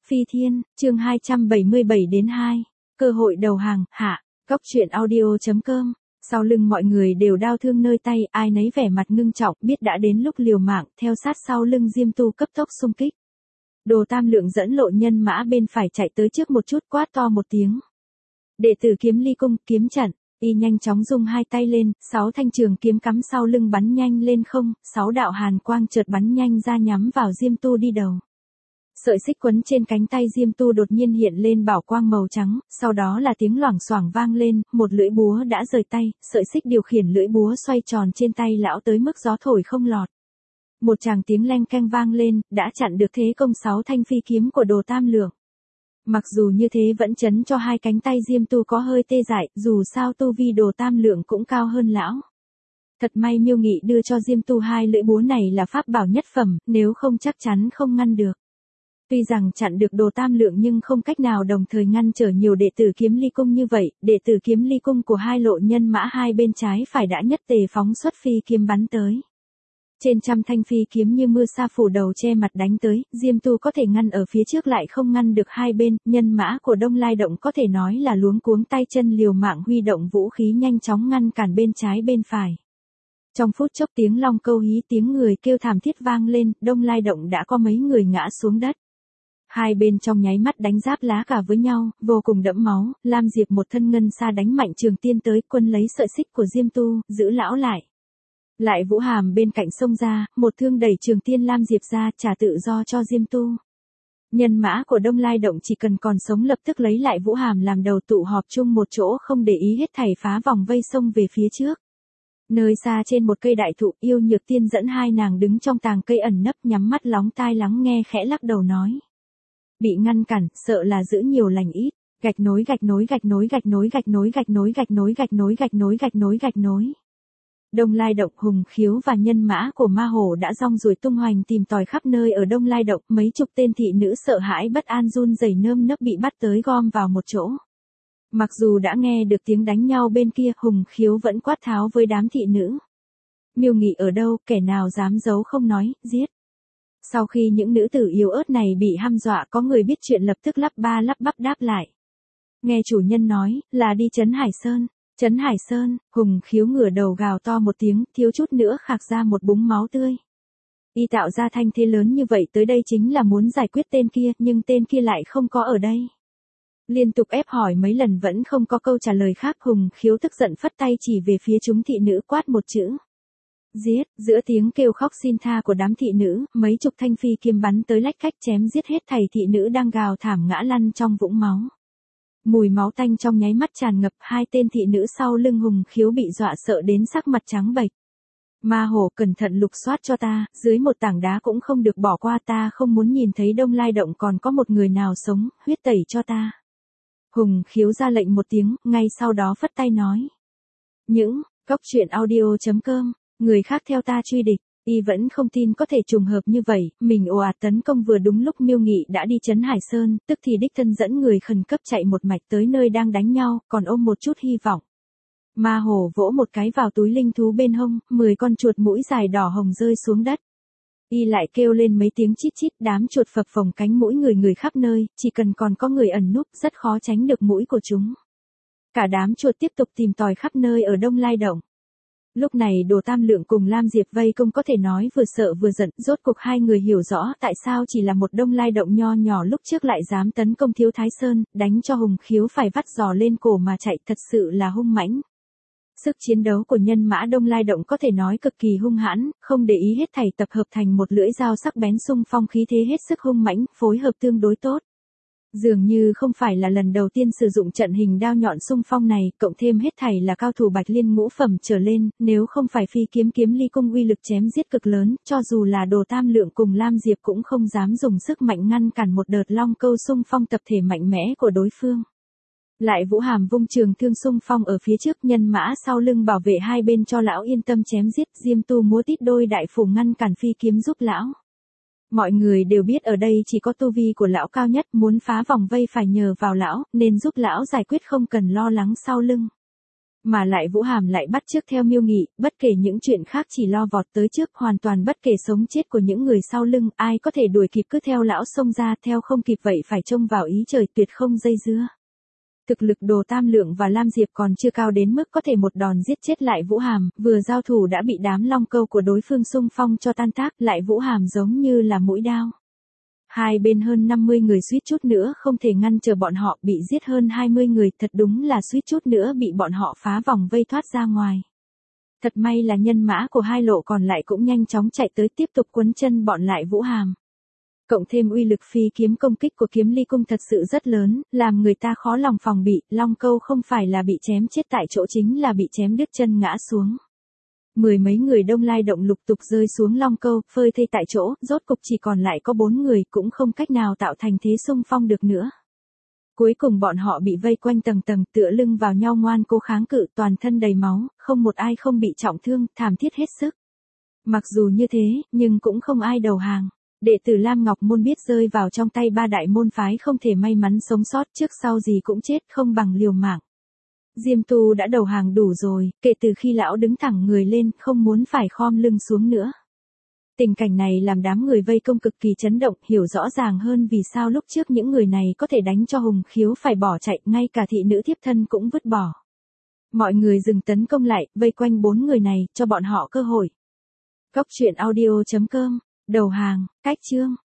Phi Thiên, chương 277-2, cơ hội đầu hàng, hạ, Cóc truyện audio.com. Sau lưng mọi người đều đau thương nơi tay, ai nấy vẻ mặt ngưng trọng, biết đã đến lúc liều mạng, theo sát sau lưng Diêm Tu cấp tốc xung kích. Đồ Tam Lượng dẫn lộ nhân mã bên phải chạy tới trước một chút, quát to một tiếng. Đệ tử Kiếm Ly cung, kiếm trận, y nhanh chóng dung hai tay lên, 6 thanh trường kiếm cắm sau lưng bắn nhanh lên không, 6 đạo hàn quang chợt bắn nhanh ra nhắm vào Diêm Tu đi đầu. Sợi xích quấn trên cánh tay Diêm Tu đột nhiên hiện lên bảo quang màu trắng, sau đó là tiếng loảng xoảng vang lên, một lưỡi búa đã rời tay, sợi xích điều khiển lưỡi búa xoay tròn trên tay lão tới mức gió thổi không lọt. Một tràng tiếng leng keng vang lên, đã chặn được thế công 6 thanh phi kiếm của Đồ Tam Lượng. Mặc dù như thế vẫn chấn cho hai cánh tay Diêm Tu có hơi tê dại, dù sao tu vi Đồ Tam Lượng cũng cao hơn lão. Thật may Miêu Nghị đưa cho Diêm Tu hai lưỡi búa này là pháp bảo nhất phẩm, nếu không chắc chắn không ngăn được. Tuy rằng chặn được Đồ Tam Lượng nhưng không cách nào đồng thời ngăn trở nhiều đệ tử Kiếm Ly cung như vậy, đệ tử Kiếm Ly cung của hai lộ nhân mã hai bên trái phải đã nhất tề phóng xuất phi kiếm bắn tới. Trên trăm thanh phi kiếm như mưa sa phủ đầu che mặt đánh tới, Diêm Tu có thể ngăn ở phía trước lại không ngăn được hai bên, nhân mã của Đông Lai Động có thể nói là luống cuống tay chân liều mạng huy động vũ khí nhanh chóng ngăn cản bên trái bên phải. Trong phút chốc tiếng long câu hí tiếng người kêu thảm thiết vang lên, Đông Lai Động đã có mấy người ngã xuống đất. Hai bên trong nháy mắt đánh giáp lá cả với nhau, vô cùng đẫm máu, Lam Diệp một thân ngân sa đánh mạnh trường tiên tới, quân lấy sợi xích của Diêm Tu, giữ lão lại. Lại Vũ Hàm bên cạnh xông ra, một thương đẩy trường tiên Lam Diệp ra, trả tự do cho Diêm Tu. Nhân mã của Đông Lai Động chỉ cần còn sống lập tức lấy lại Vũ Hàm làm đầu tụ họp chung một chỗ không để ý hết thảy phá vòng vây xông về phía trước. Nơi xa trên một cây đại thụ, Yêu Nhược Tiên dẫn hai nàng đứng trong tàng cây ẩn nấp nhắm mắt lóng tai lắng nghe khẽ lắc đầu nói. Bị ngăn cản, sợ là giữ nhiều lành ít, gạch nối gạch nối gạch nối gạch nối gạch nối gạch nối gạch nối gạch nối gạch nối gạch nối gạch nối. Đông Lai Động, Hùng Khiếu và nhân mã của Ma Hổ đã rong ruổi tung hoành tìm tòi khắp nơi ở Đông Lai Động, mấy chục tên thị nữ sợ hãi bất an run rẩy nơm nớp bị bắt tới gom vào một chỗ. Mặc dù đã nghe được tiếng đánh nhau bên kia, Hùng Khiếu vẫn quát tháo với đám thị nữ. Miêu Nghị ở đâu, kẻ nào dám giấu không nói, giết. Sau khi những nữ tử yếu ớt này bị hăm dọa, có người biết chuyện lập tức lắp ba lắp bắp đáp lại. Nghe chủ nhân nói, là đi Trấn Hải Sơn. Trấn Hải Sơn, Hùng Khiếu ngửa đầu gào to một tiếng, thiếu chút nữa khạc ra một búng máu tươi. Y tạo ra thanh thế lớn như vậy tới đây chính là muốn giải quyết tên kia, nhưng tên kia lại không có ở đây. Liên tục ép hỏi mấy lần vẫn không có câu trả lời khác, Hùng Khiếu tức giận phất tay chỉ về phía chúng thị nữ quát một chữ. Giết, giữa tiếng kêu khóc xin tha của đám thị nữ, mấy chục thanh phi kiếm bắn tới lách cách chém giết hết thảy thị nữ đang gào thảm ngã lăn trong vũng máu. Mùi máu tanh trong nháy mắt tràn ngập, hai tên thị nữ sau lưng Hùng Khiếu bị dọa sợ đến sắc mặt trắng bệch. Ma Hổ, cẩn thận lục soát cho ta, dưới một tảng đá cũng không được bỏ qua, ta không muốn nhìn thấy Đông Lai Động còn có một người nào sống, huyết tẩy cho ta. Hùng Khiếu ra lệnh một tiếng, ngay sau đó phất tay nói. Những, Cóc truyện audio.com, người khác theo ta truy địch. Y vẫn không tin có thể trùng hợp như vậy, mình ồ ạt tấn công vừa đúng lúc Miêu Nghị đã đi Trấn Hải Sơn, tức thì đích thân dẫn người khẩn cấp chạy một mạch tới nơi đang đánh nhau, còn ôm một chút hy vọng. Ma Hổ vỗ một cái vào túi linh thú bên hông, 10 con chuột mũi dài đỏ hồng rơi xuống đất. Y lại kêu lên mấy tiếng chít chít, đám chuột phập phồng cánh mũi người khắp nơi, chỉ cần còn có người ẩn núp rất khó tránh được mũi của chúng. Cả đám chuột tiếp tục tìm tòi khắp nơi ở Đông Lai Động. Lúc này Đồ Tam Lượng cùng Lam Diệp vây công có thể nói vừa sợ vừa giận, rốt cuộc hai người hiểu rõ tại sao chỉ là một Đông Lai Động nho nhỏ lúc trước lại dám tấn công Thiếu Thái Sơn, đánh cho Hùng Khiếu phải vắt giò lên cổ mà chạy, thật sự là hung mãnh. Sức chiến đấu của nhân mã Đông Lai Động có thể nói cực kỳ hung hãn, không để ý hết thảy tập hợp thành một lưỡi dao sắc bén xung phong khí thế hết sức hung mãnh, phối hợp tương đối tốt. Dường như không phải là lần đầu tiên sử dụng trận hình đao nhọn xung phong này, cộng thêm hết thảy là cao thủ Bạch Liên ngũ phẩm trở lên, nếu không phải phi kiếm Kiếm Ly cung uy lực chém giết cực lớn, cho dù là Đồ Tam Lượng cùng Lam Diệp cũng không dám dùng sức mạnh ngăn cản một đợt long câu xung phong tập thể mạnh mẽ của đối phương. Lại Vũ Hàm vung trường thương xung phong ở phía trước, nhân mã sau lưng bảo vệ hai bên cho lão yên tâm chém giết, Diêm Tu múa tít đôi đại phủ ngăn cản phi kiếm giúp lão. Mọi người đều biết ở đây chỉ có tu vi của lão cao nhất, muốn phá vòng vây phải nhờ vào lão, nên giúp lão giải quyết không cần lo lắng sau lưng. Mà lại Vũ Hàm lại bắt chước theo Miêu Nghị, bất kể những chuyện khác chỉ lo vọt tới trước, hoàn toàn bất kể sống chết của những người sau lưng, ai có thể đuổi kịp cứ theo lão xông ra, theo không kịp vậy phải trông vào ý trời, tuyệt không dây dưa. Thực lực Đồ Tam Lượng và Lam Diệp còn chưa cao đến mức có thể một đòn giết chết lại Vũ Hàm, vừa giao thủ đã bị đám long câu của đối phương xung phong cho tan tác, lại Vũ Hàm giống như là mũi đao. Hai bên hơn 50 người suýt chút nữa không thể ngăn chờ bọn họ, bị giết hơn 20 người, thật đúng là suýt chút nữa bị bọn họ phá vòng vây thoát ra ngoài. Thật may là nhân mã của hai lộ còn lại cũng nhanh chóng chạy tới tiếp tục quấn chân bọn lại Vũ Hàm. Cộng thêm uy lực phi kiếm công kích của kiếm ly cung thật sự rất lớn, làm người ta khó lòng phòng bị, long câu không phải là bị chém chết tại chỗ chính là bị chém đứt chân ngã xuống. Mười mấy người Đông Lai Động lục tục rơi xuống long câu, phơi thây tại chỗ, rốt cục chỉ còn lại có 4 người, cũng không cách nào tạo thành thế xung phong được nữa. Cuối cùng bọn họ bị vây quanh tầng tầng, tựa lưng vào nhau ngoan cố kháng cự, toàn thân đầy máu, không một ai không bị trọng thương, thảm thiết hết sức. Mặc dù như thế, nhưng cũng không ai đầu hàng. Đệ tử Lam Ngọc Môn biết rơi vào trong tay ba đại môn phái không thể may mắn sống sót, trước sau gì cũng chết, không bằng liều mạng. Diêm Tu đã đầu hàng đủ rồi, kể từ khi lão đứng thẳng người lên, không muốn phải khom lưng xuống nữa. Tình cảnh này làm đám người vây công cực kỳ chấn động, hiểu rõ ràng hơn vì sao lúc trước những người này có thể đánh cho Hùng Khiếu phải bỏ chạy, ngay cả thị nữ thiếp thân cũng vứt bỏ. Mọi người dừng tấn công lại, vây quanh 4 người này, cho bọn họ cơ hội. Góc truyện audio.com, đầu hàng, cách chương.